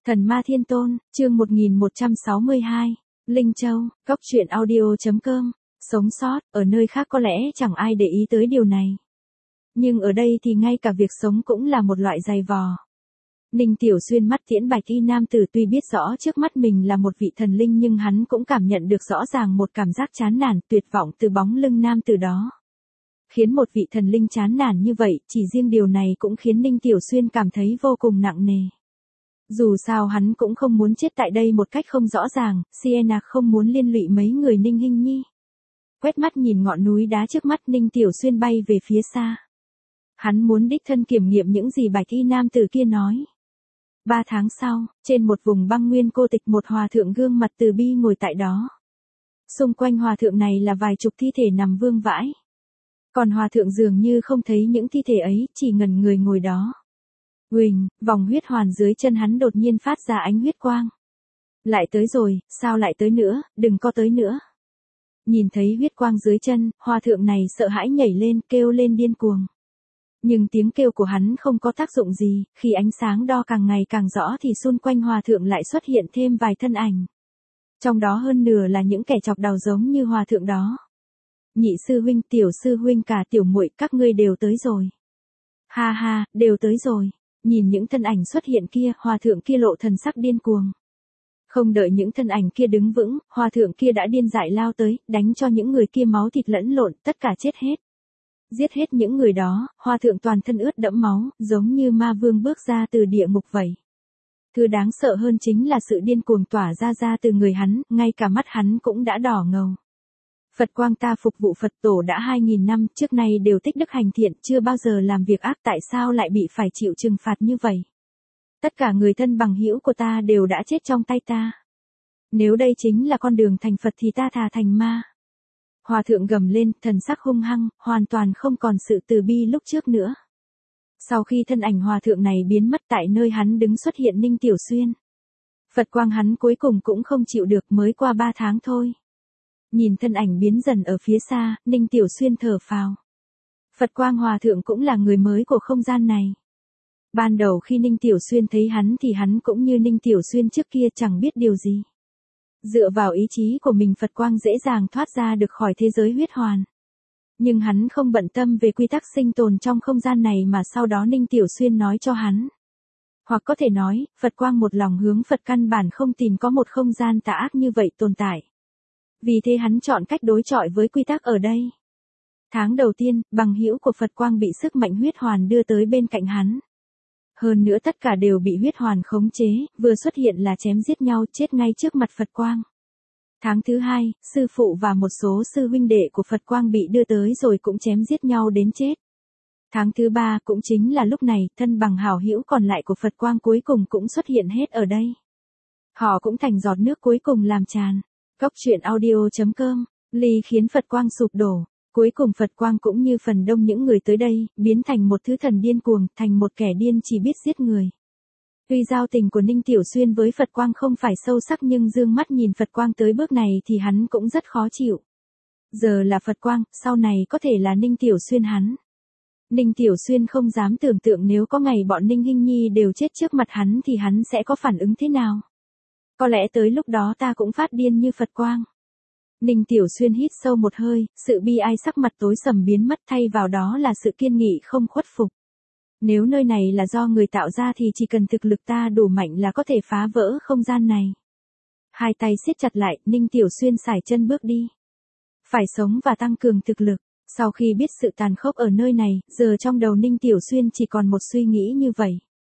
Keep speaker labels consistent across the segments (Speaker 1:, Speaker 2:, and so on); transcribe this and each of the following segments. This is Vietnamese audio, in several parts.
Speaker 1: Thần Ma Thiên Tôn, chương 1162, Linh Châu, góc truyện audio.com, sống sót, ở nơi khác có lẽ chẳng ai để ý tới điều này. Nhưng ở đây thì ngay cả việc sống cũng là một loại dày vò. Ninh Tiểu Xuyên mắt tiễn bạch y nam tử tuy biết rõ trước mắt mình là một vị thần linh nhưng hắn cũng cảm nhận được rõ ràng một cảm giác chán nản, tuyệt vọng từ bóng lưng nam tử đó. Khiến một vị thần linh chán nản như vậy, chỉ riêng điều này cũng khiến Ninh Tiểu Xuyên cảm thấy vô cùng nặng nề. Dù sao hắn cũng không muốn chết tại đây một cách không rõ ràng, Sienna không muốn liên lụy mấy người Ninh Hinh Nhi. Quét mắt nhìn ngọn núi đá trước mắt, Ninh Tiểu Xuyên bay về phía xa. Hắn muốn đích thân kiểm nghiệm những gì bạch y nam tử kia nói. 3 tháng sau, trên một vùng băng nguyên cô tịch, một hòa thượng gương mặt từ bi ngồi tại đó. Xung quanh hòa thượng này là vài chục thi thể nằm vương vãi. Còn hòa thượng dường như không thấy những thi thể ấy, chỉ ngẩn người ngồi đó. Huỳnh, vòng huyết hoàn dưới chân hắn đột nhiên phát ra ánh huyết quang. Lại tới rồi, sao lại tới nữa, đừng có tới nữa. Nhìn thấy huyết quang dưới chân, hòa thượng này sợ hãi nhảy lên, kêu lên điên cuồng. Nhưng tiếng kêu của hắn không có tác dụng gì, khi ánh sáng đo càng ngày càng rõ thì xung quanh hòa thượng lại xuất hiện thêm vài thân ảnh. Trong đó hơn nửa là những kẻ chọc đầu giống như hòa thượng đó. Nhị sư huynh, tiểu sư huynh, cả tiểu muội, các ngươi đều tới rồi. Ha ha, đều tới rồi. Nhìn những thân ảnh xuất hiện kia, hòa thượng kia lộ thần sắc điên cuồng. Không đợi những thân ảnh kia đứng vững, hòa thượng kia đã điên dại lao tới, đánh cho những người kia máu thịt lẫn lộn, tất cả chết hết. Giết hết những người đó, hòa thượng toàn thân ướt đẫm máu, giống như ma vương bước ra từ địa ngục vậy. Thứ đáng sợ hơn chính là sự điên cuồng tỏa ra từ người hắn, ngay cả mắt hắn cũng đã đỏ ngầu. Phật Quang ta phục vụ Phật tổ đã 2000 năm, trước nay đều tích đức hành thiện, chưa bao giờ làm việc ác, tại sao lại bị phải chịu trừng phạt như vậy? Tất cả người thân bằng hữu của ta đều đã chết trong tay ta. Nếu đây chính là con đường thành Phật thì ta thà thành ma. Hòa thượng gầm lên, thần sắc hung hăng, hoàn toàn không còn sự từ bi lúc trước nữa. Sau khi thân ảnh hòa thượng này biến mất, tại nơi hắn đứng xuất hiện Ninh Tiểu Xuyên. Phật quang hắn cuối cùng cũng không chịu được, mới qua 3 tháng thôi. Nhìn thân ảnh biến dần ở phía xa, Ninh Tiểu Xuyên thở phào. Phật quang hòa thượng cũng là người mới của không gian này. Ban đầu khi Ninh Tiểu Xuyên thấy hắn thì hắn cũng như Ninh Tiểu Xuyên trước kia, chẳng biết điều gì. Dựa vào ý chí của mình, Phật quang dễ dàng thoát ra được khỏi thế giới huyết hoàn. Nhưng hắn không bận tâm về quy tắc sinh tồn trong không gian này mà sau đó Ninh Tiểu Xuyên nói cho hắn. Hoặc có thể nói, Phật quang một lòng hướng Phật căn bản không tin có một không gian tà ác như vậy tồn tại. Vì thế hắn chọn cách đối chọi với quy tắc ở đây. Tháng đầu tiên, bằng hữu của Phật quang bị sức mạnh huyết hoàn đưa tới bên cạnh hắn. Hơn nữa tất cả đều bị huyết hoàn khống chế, vừa xuất hiện là chém giết nhau, chết ngay trước mặt Phật quang. Tháng thứ 2, sư phụ và một số sư huynh đệ của Phật quang bị đưa tới rồi cũng chém giết nhau đến chết. Tháng thứ 3, cũng chính là lúc này, thân bằng hảo hữu còn lại của Phật quang cuối cùng cũng xuất hiện hết ở đây. Họ cũng thành giọt nước cuối cùng làm tràn. Góc truyện audio.com, ly khiến Phật quang sụp đổ. Cuối cùng Phật quang cũng như phần đông những người tới đây, biến thành một thứ thần điên cuồng, thành một kẻ điên chỉ biết giết người. Tuy giao tình của Ninh Tiểu Xuyên với Phật quang không phải sâu sắc nhưng dương mắt nhìn Phật quang tới bước này thì hắn cũng rất khó chịu. Giờ là Phật quang, sau này có thể là Ninh Tiểu Xuyên hắn. Ninh Tiểu Xuyên không dám tưởng tượng nếu có ngày bọn Ninh Hinh Nhi đều chết trước mặt hắn thì hắn sẽ có phản ứng thế nào. Có lẽ tới lúc đó ta cũng phát điên như Phật quang. Ninh Tiểu Xuyên hít sâu một hơi, sự bi ai sắc mặt tối sầm biến mất, thay vào đó là sự kiên nghị không khuất phục. Nếu nơi này là do người tạo ra thì chỉ cần thực lực ta đủ mạnh là có thể phá vỡ không gian này. Hai tay siết chặt lại, Ninh Tiểu Xuyên sải chân bước đi. Phải sống và tăng cường thực lực. Sau khi biết sự tàn khốc ở nơi này, giờ trong đầu Ninh Tiểu Xuyên chỉ còn một suy nghĩ như vậy.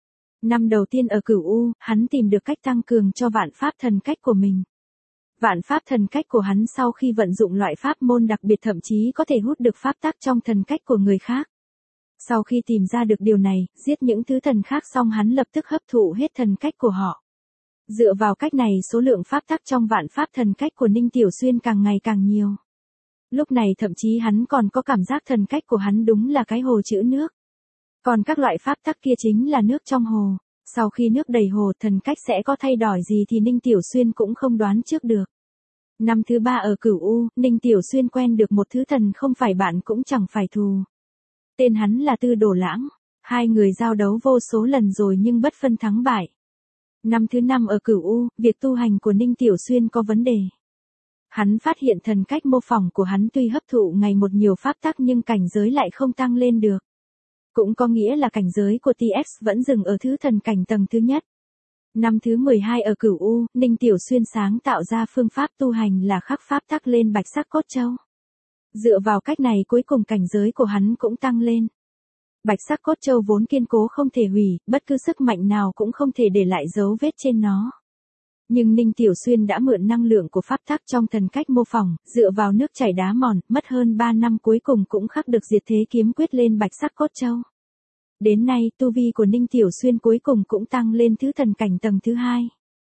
Speaker 1: Năm đầu tiên ở Cửu U, hắn tìm được cách tăng cường cho vạn pháp thần cách của mình. Vạn pháp thần cách của hắn sau khi vận dụng loại pháp môn đặc biệt thậm chí có thể hút được pháp tắc trong thần cách của người khác. Sau khi tìm ra được điều này, giết những thứ thần khác xong hắn lập tức hấp thụ hết thần cách của họ. Dựa vào cách này số lượng pháp tắc trong vạn pháp thần cách của Ninh Tiểu Xuyên càng ngày càng nhiều. Lúc này thậm chí hắn còn có cảm giác thần cách của hắn đúng là cái hồ trữ nước. Còn các loại pháp tắc kia chính là nước trong hồ. Sau khi nước đầy hồ, thần cách sẽ có thay đổi gì thì Ninh Tiểu Xuyên cũng không đoán trước được. Năm thứ 3 ở Cửu U, Ninh Tiểu Xuyên quen được một thứ thần không phải bạn cũng chẳng phải thù. Tên hắn là Tư Đồ Lãng. Hai người giao đấu vô số lần rồi nhưng bất phân thắng bại. Năm thứ 5 ở Cửu U, việc tu hành của Ninh Tiểu Xuyên có vấn đề. Hắn phát hiện thần cách mô phỏng của hắn tuy hấp thụ ngày một nhiều pháp tắc nhưng cảnh giới lại không tăng lên được. Cũng có nghĩa là cảnh giới của TX vẫn dừng ở thứ thần cảnh tầng thứ nhất. Năm thứ 12 ở Cửu U, Ninh Tiểu Xuyên sáng tạo ra phương pháp tu hành là khắc pháp tắc lên bạch sắc cốt châu. Dựa vào cách này cuối cùng cảnh giới của hắn cũng tăng lên. Bạch sắc cốt châu vốn kiên cố không thể hủy, bất cứ sức mạnh nào cũng không thể để lại dấu vết trên nó. Nhưng Ninh Tiểu Xuyên đã mượn năng lượng của pháp tắc trong thần cách mô phỏng, dựa vào nước chảy đá mòn, mất hơn 3 năm cuối cùng cũng khắc được diệt thế kiếm quyết lên bạch sắc cốt châu. Đến nay, tu vi của Ninh Tiểu Xuyên cuối cùng cũng tăng lên thứ thần cảnh tầng thứ 2.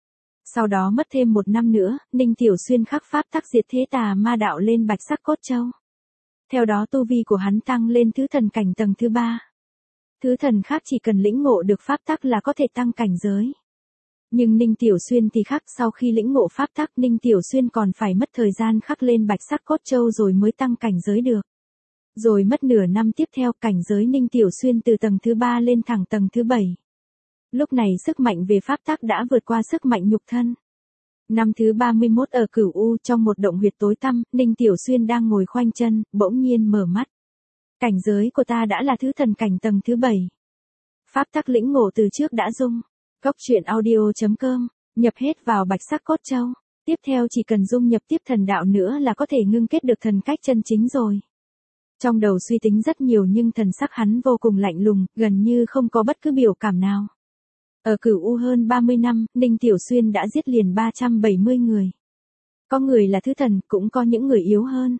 Speaker 1: Sau đó mất thêm 1 năm nữa, Ninh Tiểu Xuyên khắc pháp tắc diệt thế tà ma đạo lên bạch sắc cốt châu. Theo đó tu vi của hắn tăng lên thứ thần cảnh tầng thứ 3. Thứ thần khác chỉ cần lĩnh ngộ được pháp tắc là có thể tăng cảnh giới. Nhưng Ninh Tiểu Xuyên thì khác, sau khi lĩnh ngộ pháp tắc Ninh Tiểu Xuyên còn phải mất thời gian khắc lên bạch sắc cốt châu rồi mới tăng cảnh giới được. Rồi mất nửa năm tiếp theo cảnh giới Ninh Tiểu Xuyên từ tầng thứ 3 lên thẳng tầng thứ 7. Lúc này sức mạnh về pháp tắc đã vượt qua sức mạnh nhục thân. Năm thứ 31 ở Cửu U trong một động huyệt tối tăm, Ninh Tiểu Xuyên đang ngồi khoanh chân, bỗng nhiên mở mắt. Cảnh giới của ta đã là thứ thần cảnh tầng thứ 7. Pháp tắc lĩnh ngộ từ trước đã dung. Góc truyện audio.com, nhập hết vào bạch sắc cốt châu. Tiếp theo chỉ cần dung nhập tiếp thần đạo nữa là có thể ngưng kết được thần cách chân chính rồi. Trong đầu suy tính rất nhiều nhưng thần sắc hắn vô cùng lạnh lùng, gần như không có bất cứ biểu cảm nào. Ở Cửu U hơn 30 năm, Ninh Tiểu Xuyên đã giết liền 370 người. Có người là thứ thần, cũng có những người yếu hơn.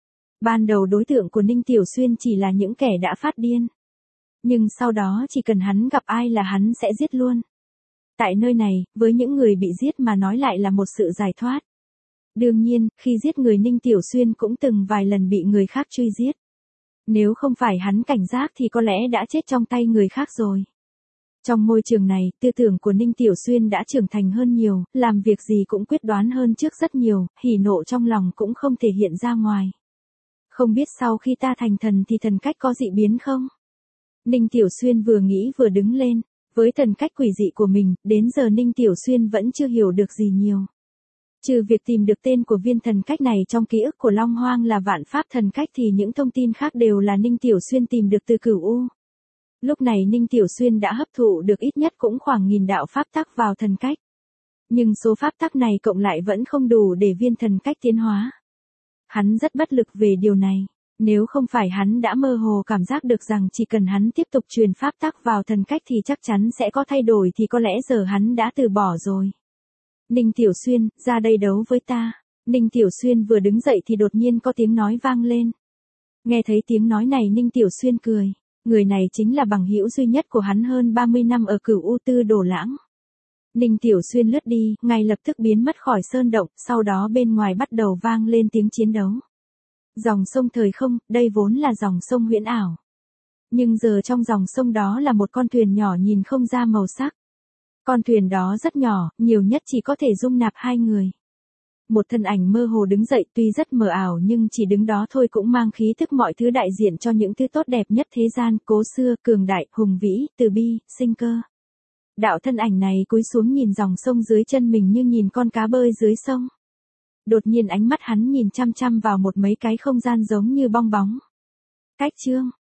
Speaker 1: Ban đầu đối tượng của Ninh Tiểu Xuyên chỉ là những kẻ đã phát điên. Nhưng sau đó chỉ cần hắn gặp ai là hắn sẽ giết luôn. Tại nơi này, với những người bị giết mà nói lại là một sự giải thoát. Đương nhiên, khi giết người Ninh Tiểu Xuyên cũng từng vài lần bị người khác truy giết. Nếu không phải hắn cảnh giác thì có lẽ đã chết trong tay người khác rồi. Trong môi trường này, tư tưởng của Ninh Tiểu Xuyên đã trưởng thành hơn nhiều, làm việc gì cũng quyết đoán hơn trước rất nhiều, hỉ nộ trong lòng cũng không thể hiện ra ngoài. Không biết sau khi ta thành thần thì thần cách có dị biến không? Ninh Tiểu Xuyên vừa nghĩ vừa đứng lên. Với thần cách quỷ dị của mình, đến giờ Ninh Tiểu Xuyên vẫn chưa hiểu được gì nhiều. Trừ việc tìm được tên của viên thần cách này trong ký ức của Long Hoang là vạn pháp thần cách thì những thông tin khác đều là Ninh Tiểu Xuyên tìm được từ Cửu U. Lúc này Ninh Tiểu Xuyên đã hấp thụ được ít nhất cũng khoảng 1000 đạo pháp tắc vào thần cách. Nhưng số pháp tắc này cộng lại vẫn không đủ để viên thần cách tiến hóa. Hắn rất bất lực về điều này. Nếu không phải hắn đã mơ hồ cảm giác được rằng chỉ cần hắn tiếp tục truyền pháp tắc vào thần cách thì chắc chắn sẽ có thay đổi thì có lẽ giờ hắn đã từ bỏ rồi. Ninh Tiểu Xuyên, ra đây đấu với ta. Ninh Tiểu Xuyên vừa đứng dậy thì đột nhiên có tiếng nói vang lên. Nghe thấy tiếng nói này Ninh Tiểu Xuyên cười. Người này chính là bằng hữu duy nhất của hắn hơn 30 năm ở Cửu U Tư Đồ Lãng. Ninh Tiểu Xuyên lướt đi, ngay lập tức biến mất khỏi sơn động, sau đó bên ngoài bắt đầu vang lên tiếng chiến đấu. Dòng sông thời không, đây vốn là dòng sông huyễn ảo. Nhưng giờ trong dòng sông đó là một con thuyền nhỏ nhìn không ra màu sắc. Con thuyền đó rất nhỏ, nhiều nhất chỉ có thể dung nạp 2 người. Một thân ảnh mơ hồ đứng dậy tuy rất mờ ảo nhưng chỉ đứng đó thôi cũng mang khí thức mọi thứ đại diện cho những thứ tốt đẹp nhất thế gian, cố xưa, cường đại, hùng vĩ, từ bi, sinh cơ. Đạo thân ảnh này cúi xuống nhìn dòng sông dưới chân mình như nhìn con cá bơi dưới sông. Đột nhiên ánh mắt hắn nhìn chăm chăm vào một mấy cái không gian giống như bong bóng. Cách chương